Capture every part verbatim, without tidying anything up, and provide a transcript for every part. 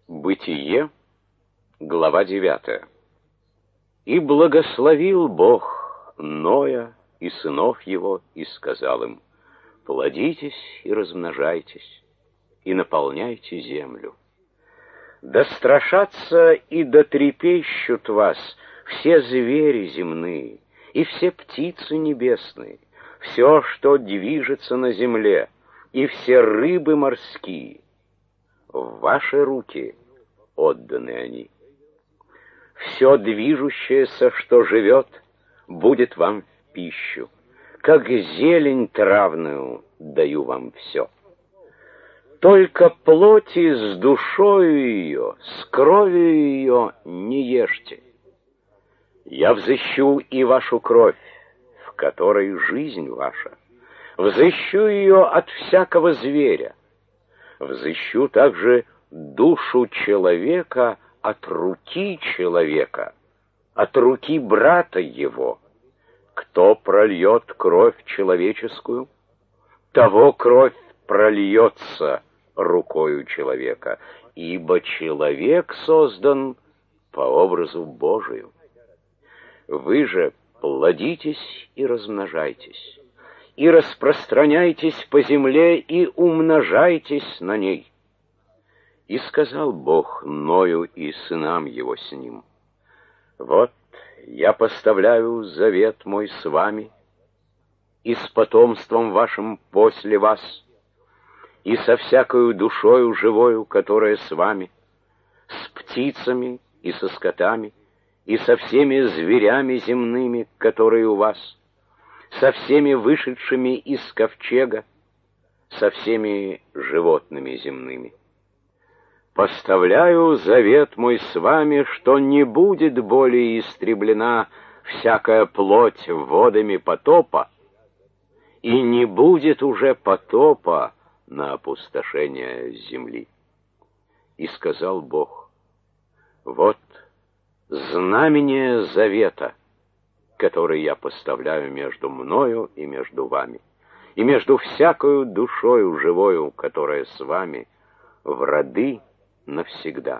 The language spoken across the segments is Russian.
Бытие, глава девятая. И благословил Бог Ноя и сынов его, и сказал им: плодитесь и размножайтесь, и наполняйте землю. Да страшатся и дотрепещут вас все звери земные, и все птицы небесные, все, что движется на земле, и все рыбы морские. В ваши руки отданы они. Все движущееся, что живет, будет вам в пищу. Как зелень травную даю вам все. Только плоти с душою ее, с кровью ее не ешьте. Я взыщу и вашу кровь, в которой жизнь ваша. Взыщу ее от всякого зверя. Взыщу также душу человека от руки человека, от руки брата его. Кто прольет кровь человеческую, того кровь прольется рукою человека, ибо человек создан по образу Божию. Вы же плодитесь и размножайтесь, и распространяйтесь по земле, и умножайтесь на ней. И сказал Бог Ною и сынам его с ним: вот я поставляю завет мой с вами и с потомством вашим после вас, и со всякою душою живою, которая с вами, с птицами и со скотами, и со всеми зверями земными, которые у вас, со всеми вышедшими из ковчега, со всеми животными земными. Поставляю завет мой с вами, что не будет более истреблена всякая плоть водами потопа, и не будет уже потопа на опустошение земли. И сказал Бог: вот знамение завета, который я поставляю между мною и между вами, и между всякою душою живою, которая с вами, в роды навсегда.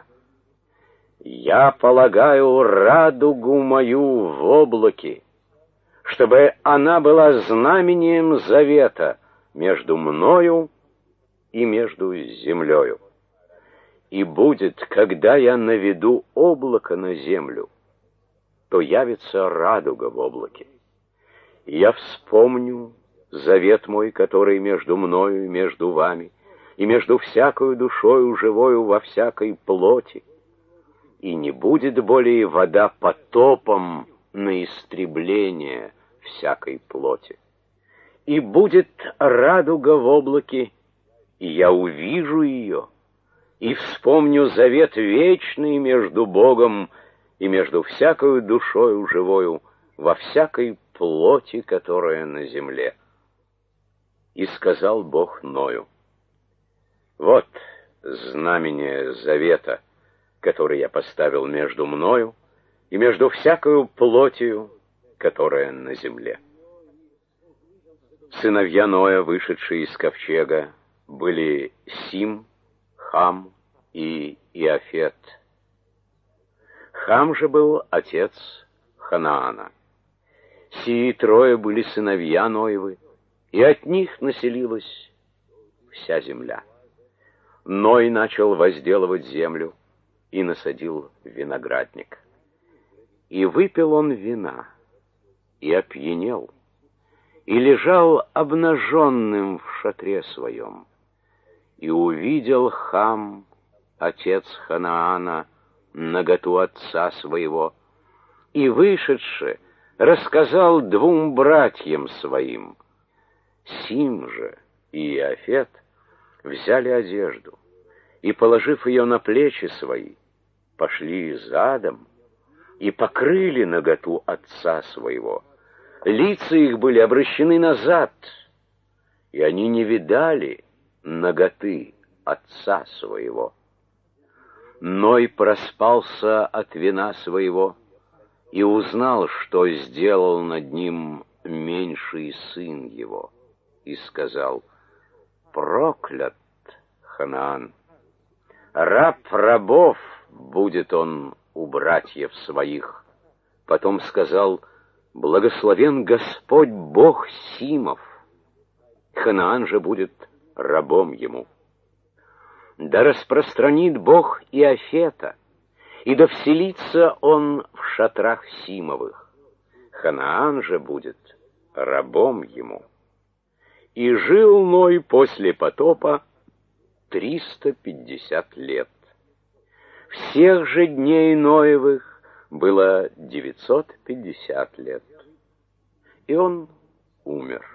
Я полагаю радугу мою в облаке, чтобы она была знамением завета между мною и между землею. И будет, когда я наведу облако на землю, то явится радуга в облаке. И я вспомню завет мой, который между мною и между вами, и между всякою душою живою во всякой плоти, и не будет более вода потопом на истребление всякой плоти. И будет радуга в облаке, и я увижу ее, и вспомню завет вечный между Богом и между всякою душою живою во всякой плоти, которая на земле. И сказал Бог Ною: вот знамение завета, который я поставил между мною и между всякою плотью, которая на земле. Сыновья Ноя, вышедшие из ковчега, были Сим, Хам и Иафет. Хам же был отец Ханаана. Сии трое были сыновья Ноевы, и от них населилась вся земля. Ной начал возделывать землю и насадил виноградник. И выпил он вина, и опьянел, и лежал обнаженным в шатре своем. И увидел Хам, отец Ханаана, наготу отца своего, и, вышедши, рассказал двум братьям своим. Сим же и Иафет взяли одежду и, положив ее на плечи свои, пошли задом и покрыли наготу отца своего. Лица их были обращены назад, и они не видали наготы отца своего. Ной проспался от вина своего и узнал, что сделал над ним меньший сын его, и сказал: проклят Ханаан, раб рабов будет он у братьев своих. Потом сказал: благословен Господь Бог Симов, Ханаан же будет рабом ему. Да распространит Бог Иафета, и да вселится он в шатрах Симовых, Ханаан же будет рабом ему. И жил Ной после потопа триста пятьдесят лет. Всех же дней Ноевых было девятьсот пятьдесят лет. И он умер.